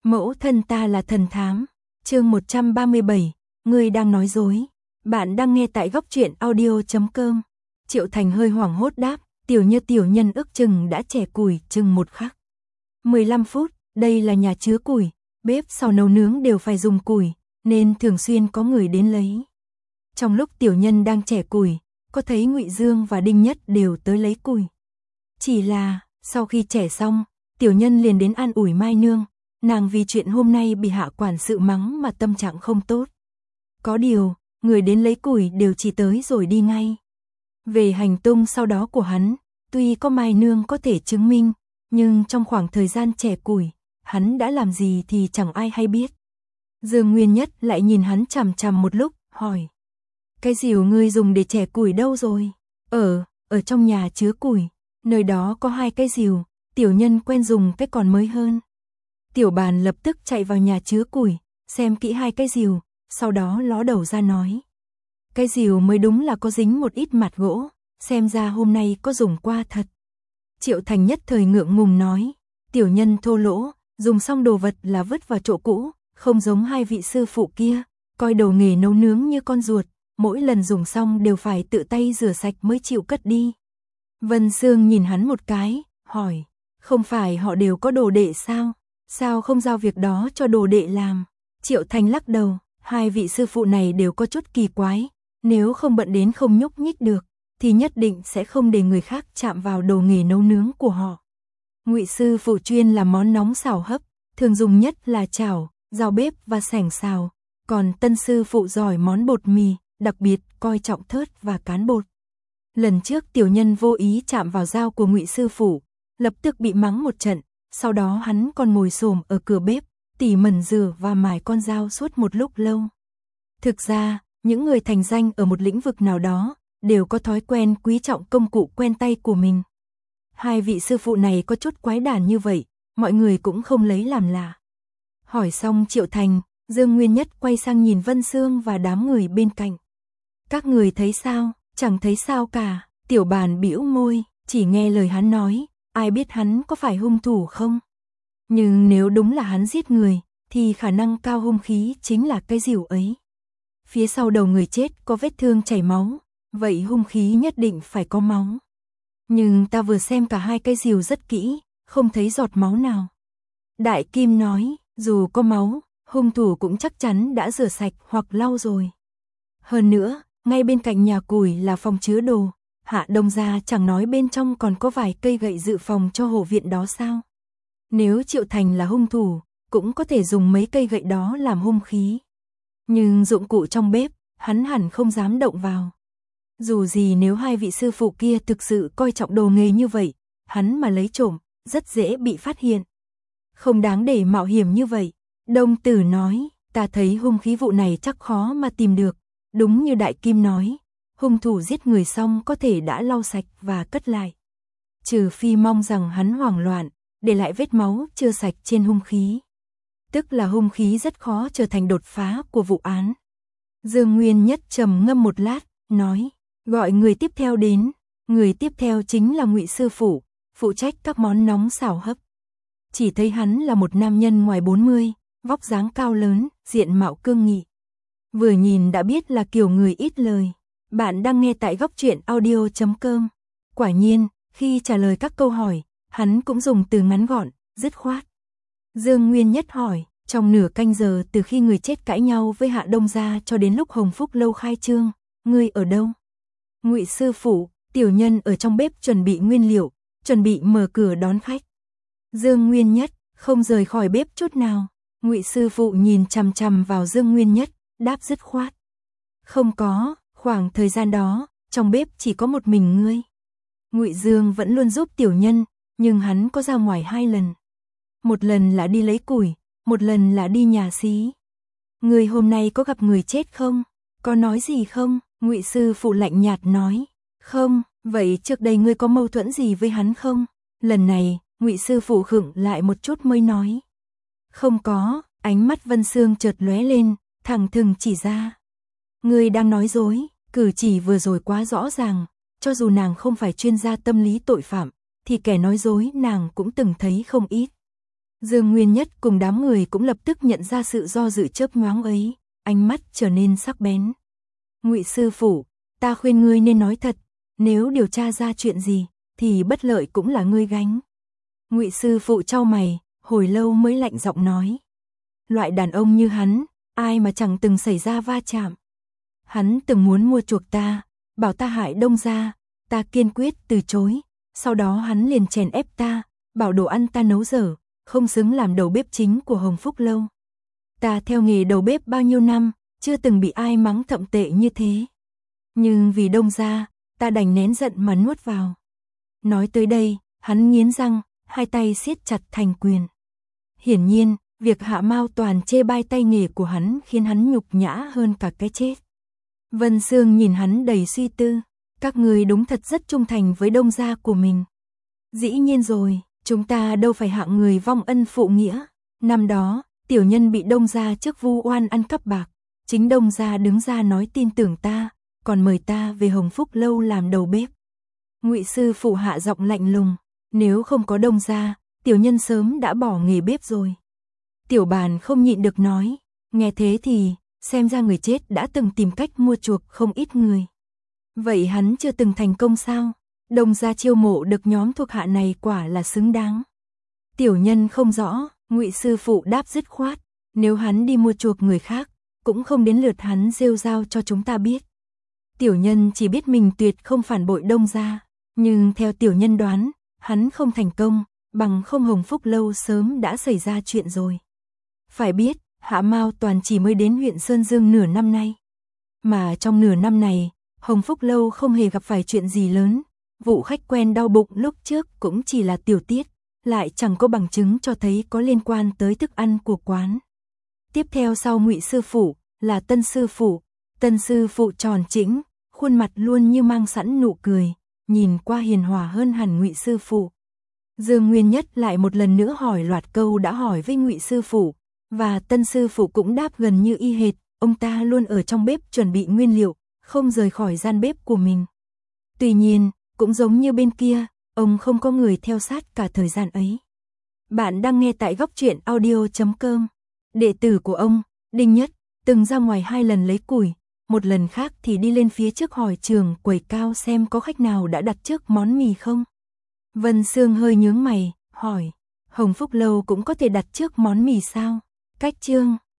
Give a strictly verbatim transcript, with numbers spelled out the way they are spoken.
Mẫu thân ta là thần thám. Chương một trăm ba mươi bảy, ngươi đang nói dối. Bạn đang nghe tại góc truyện audio chấm com. Triệu Thành hơi hoảng hốt đáp, tiểu như tiểu nhân ước chừng đã chẻ củi chừng một khắc. mười lăm phút, đây là nhà chứa củi, bếp sau nấu nướng đều phải dùng củi, nên thường xuyên có người đến lấy. Trong lúc tiểu nhân đang chẻ củi, có thấy Ngụy Dương và Đinh Nhất đều tới lấy củi. Chỉ là, sau khi chẻ xong, tiểu nhân liền đến an ủi Mai Nương, nàng vì chuyện hôm nay bị hạ quản sự mắng mà tâm trạng không tốt. Có điều, người đến lấy củi đều chỉ tới rồi đi ngay. Về hành tung sau đó của hắn, tuy có Mai Nương có thể chứng minh, nhưng trong khoảng thời gian chẻ củi, hắn đã làm gì thì chẳng ai hay biết. Dương Nguyên Nhất lại nhìn hắn chằm chằm một lúc, hỏi: cái rìu ngươi dùng để chẻ củi đâu rồi? Ở, ở trong nhà chứa củi, nơi đó có hai cái rìu, tiểu nhân quen dùng cái còn mới hơn. Tiểu Bàn lập tức chạy vào nhà chứa củi, xem kỹ hai cái rìu, sau đó ló đầu ra nói: cái rìu mới đúng là có dính một ít mặt gỗ, xem ra hôm nay có dùng qua thật. Triệu Thành nhất thời ngượng ngùng nói: tiểu nhân thô lỗ, dùng xong đồ vật là vứt vào chỗ cũ, không giống hai vị sư phụ kia, coi đồ nghề nấu nướng như con ruột, mỗi lần dùng xong đều phải tự tay rửa sạch mới chịu cất đi. Vân Sương nhìn hắn một cái, hỏi: không phải họ đều có đồ đệ sao? Sao không giao việc đó cho đồ đệ làm? Triệu Thành lắc đầu, hai vị sư phụ này đều có chút kỳ quái, nếu không bận đến không nhúc nhích được, thì nhất định sẽ không để người khác chạm vào đồ nghề nấu nướng của họ. Ngụy sư phụ chuyên làm món nóng xào hấp, thường dùng nhất là chảo, dao bếp và sẻng xào, còn Tân sư phụ giỏi món bột mì, đặc biệt coi trọng thớt và cán bột. Lần trước tiểu nhân vô ý chạm vào dao của Ngụy sư phụ, lập tức bị mắng một trận, sau đó hắn còn ngồi xổm ở cửa bếp, tỉ mẩn rửa và mài con dao suốt một lúc lâu. Thực ra, những người thành danh ở một lĩnh vực nào đó đều có thói quen quý trọng công cụ quen tay của mình. Hai vị sư phụ này có chút quái đản như vậy, mọi người cũng không lấy làm lạ. Hỏi xong Triệu Thành, Dương Nguyên Nhất quay sang nhìn Vân Sương và đám người bên cạnh. Các người thấy sao? Chẳng thấy sao cả. Tiểu Bàn bĩu môi, chỉ nghe lời hắn nói, ai biết hắn có phải hung thủ không? Nhưng nếu đúng là hắn giết người, thì khả năng cao hung khí chính là cái rìu ấy. Phía sau đầu người chết có vết thương chảy máu, vậy hung khí nhất định phải có máu. Nhưng ta vừa xem cả hai cái rìu rất kỹ, không thấy giọt máu nào. Đại Kim nói, dù có máu, hung thủ cũng chắc chắn đã rửa sạch hoặc lau rồi. Hơn nữa, ngay bên cạnh nhà củi là phòng chứa đồ, Hạ Đông gia chẳng nói bên trong còn có vài cây gậy dự phòng cho hổ viện đó sao? Nếu Triệu Thành là hung thủ, cũng có thể dùng mấy cây gậy đó làm hung khí. Nhưng dụng cụ trong bếp, hắn hẳn không dám động vào. Dù gì nếu hai vị sư phụ kia thực sự coi trọng đồ nghề như vậy, hắn mà lấy trộm, rất dễ bị phát hiện. Không đáng để mạo hiểm như vậy. Đông Tử nói, ta thấy hung khí vụ này chắc khó mà tìm được. Đúng như Đại Kim nói, hung thủ giết người xong có thể đã lau sạch và cất lại. Trừ phi mong rằng hắn hoảng loạn, để lại vết máu chưa sạch trên hung khí. Tức là hung khí rất khó trở thành đột phá của vụ án. Dương Nguyên Nhất trầm ngâm một lát, nói, gọi người tiếp theo đến. Người tiếp theo chính là Ngụy sư phụ, phụ trách các món nóng xào hấp. Chỉ thấy hắn là một nam nhân ngoài bốn mươi, vóc dáng cao lớn, diện mạo cương nghị. Vừa nhìn đã biết là kiểu người ít lời. Bạn đang nghe tại góc truyện audio chấm com. Quả nhiên, khi trả lời các câu hỏi, hắn cũng dùng từ ngắn gọn, dứt khoát. Dương Nguyên Nhất hỏi, trong nửa canh giờ từ khi người chết cãi nhau với Hạ Đông gia cho đến lúc Hồng Phúc lâu khai trương, ngươi ở đâu? Ngụy sư phụ, tiểu nhân ở trong bếp chuẩn bị nguyên liệu, chuẩn bị mở cửa đón khách. Dương Nguyên Nhất không rời khỏi bếp chút nào. Ngụy sư phụ nhìn chằm chằm vào Dương Nguyên Nhất, đáp dứt khoát. Không có, khoảng thời gian đó, trong bếp chỉ có một mình ngươi. Ngụy Dương vẫn luôn giúp tiểu nhân, nhưng hắn có ra ngoài hai lần. Một lần là đi lấy củi, một lần là đi nhà xí. Ngươi hôm nay có gặp người chết không? Có nói gì không? Ngụy sư phụ lạnh nhạt nói. Không, vậy trước đây ngươi có mâu thuẫn gì với hắn không? Lần này, Ngụy sư phụ khựng lại một chút mới nói. Không có, ánh mắt Vân Sương chợt lóe lên, thẳng thừng chỉ ra. Ngươi đang nói dối, cử chỉ vừa rồi quá rõ ràng, cho dù nàng không phải chuyên gia tâm lý tội phạm, thì kẻ nói dối nàng cũng từng thấy không ít. Dương Nguyên Nhất cùng đám người cũng lập tức nhận ra sự do dự chớp nhoáng ấy, ánh mắt trở nên sắc bén. Ngụy sư phụ, ta khuyên ngươi nên nói thật, nếu điều tra ra chuyện gì, thì bất lợi cũng là ngươi gánh. Ngụy sư phụ chau mày, hồi lâu mới lạnh giọng nói. Loại đàn ông như hắn, ai mà chẳng từng xảy ra va chạm. Hắn từng muốn mua chuộc ta, bảo ta hại Đông gia, ta kiên quyết từ chối, sau đó hắn liền chèn ép ta, bảo đồ ăn ta nấu dở, không xứng làm đầu bếp chính của Hồng Phúc Lâu. Ta theo nghề đầu bếp bao nhiêu năm, chưa từng bị ai mắng thậm tệ như thế. Nhưng vì Đông gia, ta đành nén giận mà nuốt vào. Nói tới đây, hắn nghiến răng, hai tay siết chặt thành quyền. Hiển nhiên, việc Hạ Mao Toàn chê bai tay nghề của hắn khiến hắn nhục nhã hơn cả cái chết. Vân Sương nhìn hắn đầy suy tư, các người đúng thật rất trung thành với Đông gia của mình. Dĩ nhiên rồi, chúng ta đâu phải hạng người vong ân phụ nghĩa. Năm đó, tiểu nhân bị Đông gia trước vu oan ăn cắp bạc, chính Đông gia đứng ra nói tin tưởng ta, còn mời ta về Hồng Phúc Lâu làm đầu bếp. Ngụy sư phụ hạ giọng lạnh lùng, nếu không có Đông gia, tiểu nhân sớm đã bỏ nghề bếp rồi. Tiểu Bàn không nhịn được nói, nghe thế thì, xem ra người chết đã từng tìm cách mua chuộc không ít người. Vậy hắn chưa từng thành công sao? Đông gia chiêu mộ được nhóm thuộc hạ này quả là xứng đáng. Tiểu nhân không rõ, Ngụy sư phụ đáp dứt khoát, nếu hắn đi mua chuộc người khác, cũng không đến lượt hắn rêu rao cho chúng ta biết. Tiểu nhân chỉ biết mình tuyệt không phản bội Đông gia, nhưng theo tiểu nhân đoán, hắn không thành công, bằng không Hồng Phúc Lâu sớm đã xảy ra chuyện rồi. Phải biết, Hạ Mao Toàn chỉ mới đến huyện Sơn Dương nửa năm nay. Mà trong nửa năm này, Hồng Phúc Lâu không hề gặp phải chuyện gì lớn. Vụ khách quen đau bụng lúc trước cũng chỉ là tiểu tiết, lại chẳng có bằng chứng cho thấy có liên quan tới thức ăn của quán. Tiếp theo sau Ngụy sư phụ, là Tân sư phụ. Tân sư phụ tròn chỉnh, khuôn mặt luôn như mang sẵn nụ cười, nhìn qua hiền hòa hơn hẳn Ngụy sư phụ. Dương Nguyên Nhất lại một lần nữa hỏi loạt câu đã hỏi với Ngụy sư phụ, và Tân sư phụ cũng đáp gần như y hệt, ông ta luôn ở trong bếp chuẩn bị nguyên liệu, không rời khỏi gian bếp của mình. Tuy nhiên, cũng giống như bên kia, ông không có người theo sát cả thời gian ấy. Bạn đang nghe tại góc truyện audio chấm com. Đệ tử của ông, Đinh Nhất, từng ra ngoài hai lần lấy củi, một lần khác thì đi lên phía trước hỏi trường quầy cao xem có khách nào đã đặt trước món mì không. Vân Sương hơi nhướng mày, hỏi, Hồng Phúc Lâu cũng có thể đặt trước món mì sao? Cách chương